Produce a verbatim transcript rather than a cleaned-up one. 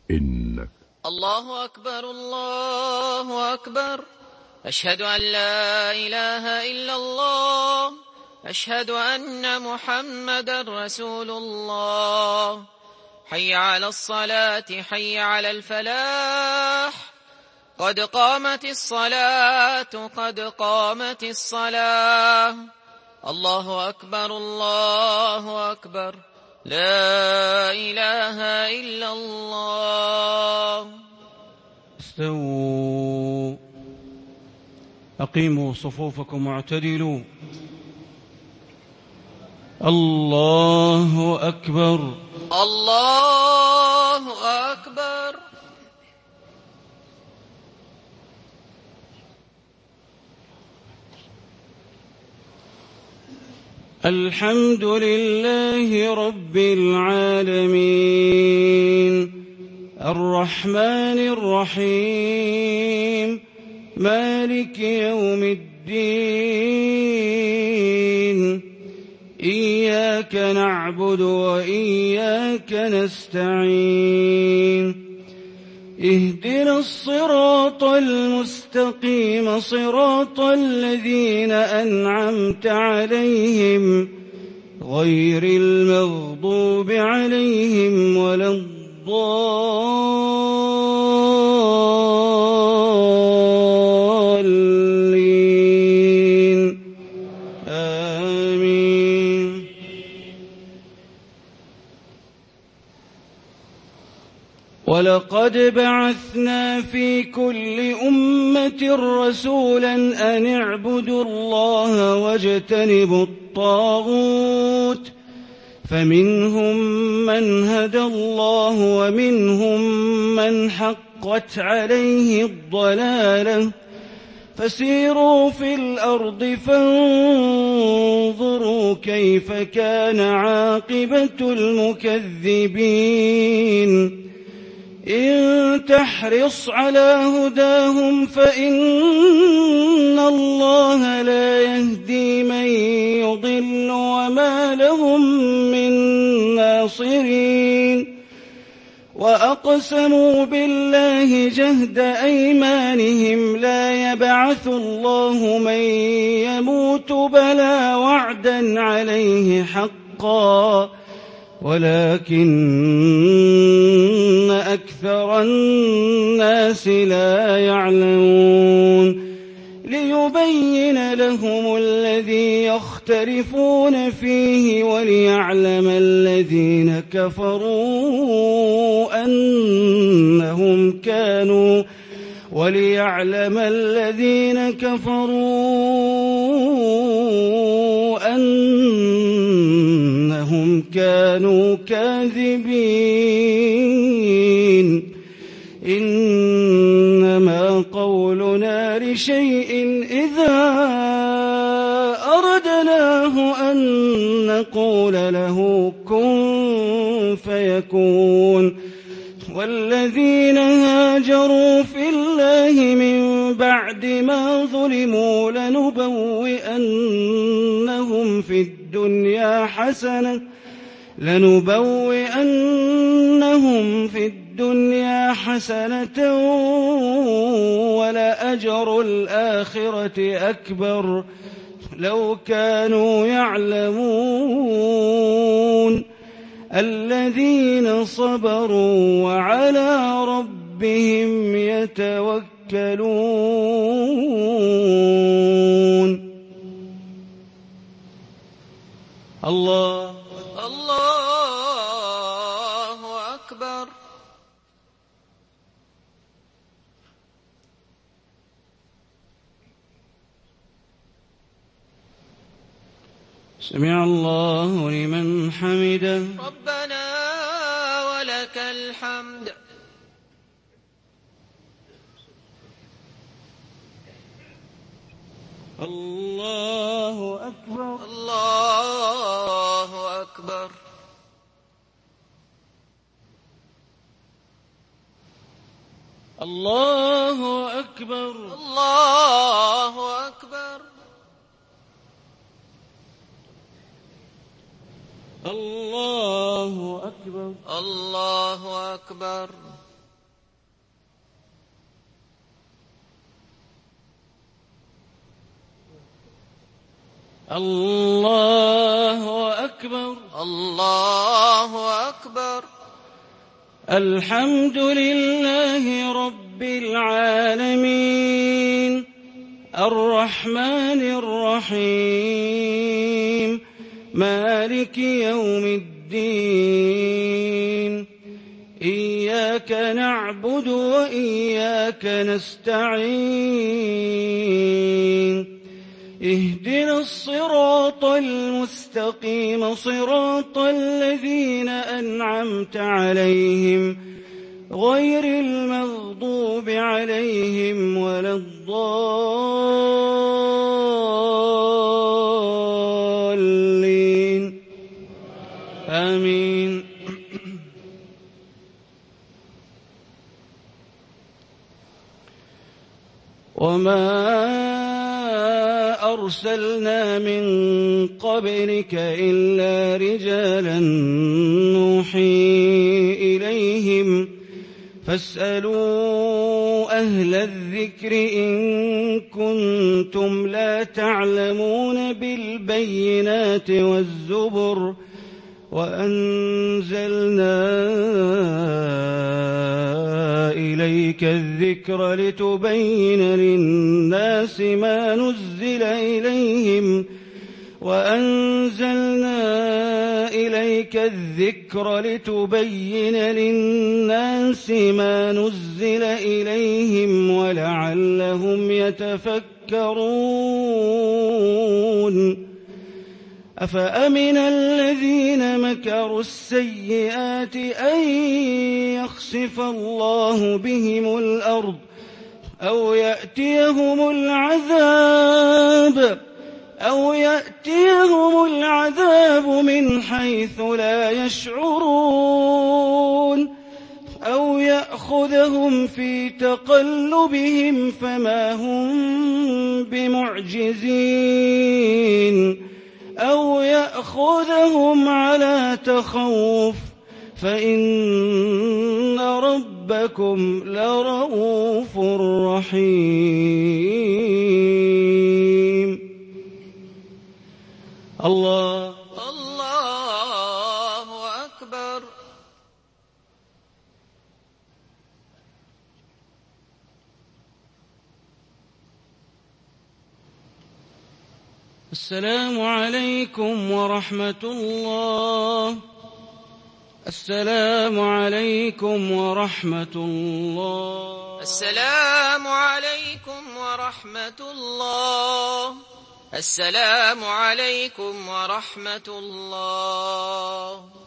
إنك. الله أكبر الله أكبر. أشهد أن لا إله إلا الله. أشهد أن محمدا رسول الله. حي على الصلاة حي على الفلاح. قد قامت الصلاة قد قامت الصلاة. الله أكبر الله أكبر. لا إله إلا الله. استووا، أقيموا صفوفكم واعتدلوا. الله أكبر الله أكبر. الحمد لله رب العالمين، الرحمن الرحيم، مالك يوم الدين. إياك نعبد وإياك نستعين. اهدنا الصراط المستقيم، صراط الذين أنعمت عليهم غير المغضوب عليهم ولا الضالين. آمين. ولقد بعثنا في كل أمة رسولا أن اعبدوا الله واجتنبوا الطاغوت، فمنهم من هدى الله ومنهم من حقت عليه الضلالة. فسيروا في الأرض فانظروا كيف كان عاقبة المكذبين. إن تحرص على هداهم فإن الله لا يهدي من يضل وما لهم من ناصرين. وأقسموا بالله جهد أيمانهم لا يبعث الله من يموت بلى وعدا عليه حقا، ولكن أكثر الناس لا يعلمون. ليبين لهم الذي يختلفون فيه وليعلم الذين كفروا أنهم كانوا وليعلم الذين كفروا أنهم كانوا كاذبين. إنما قولنا لشيء إذا أردناه أن نقول له كن فيكون. والذين هاجروا في الله من بعد ما ظلموا لنبوئنهم في الدنيا حسنة لنبوئنهم في الدنيا حسنة ولأجر الآخرة أكبر لو كانوا يعلمون. الذين صبروا وعلى ربهم يتوكلون. الله الله أكبر. سمع الله لمن حمده. ربنا ولك الحمد. الله أكبر. الله أكبر. الله أكبر. الله أكبر. الله أكبر. الله أكبر. الله أكبر. الله أكبر. الحمد لله رب العالمين الرحمن الرحيم مالك يوم الدين إياك نعبد وإياك نستعين اهدنا الصراط المستقيم صراط الذين أنعمت عليهم غير المغضوب عليهم ولا الضالين آمين. وما أرسلنا من قبلك إلا رجالا نوحي إليهم فاسألوا أهل الذكر إن كنتم لا تعلمون بالبينات والزبر وأنزلنا إليك الذكر لتبين للناس ما نزل إليهم وأنزلنا إليك الذكر لتبين للناس ما نزل إليهم ولعلهم يتفكرون. أفأمن الذين مكروا السيئات أن يخسف الله بهم الأرض أو يأتيهم العذاب أو يأتيهم العذاب من حيث لا يشعرون أو يأخذهم في تقلبهم فما هم بمعجزين أو يأخذهم على تخوف فإن ربكم لرؤوف رحيم. الله الله أكبر. السلام عليكم ورحمة الله. السلام عليكم ورحمة الله. السلام عليكم ورحمة الله. السلام عليكم ورحمة الله.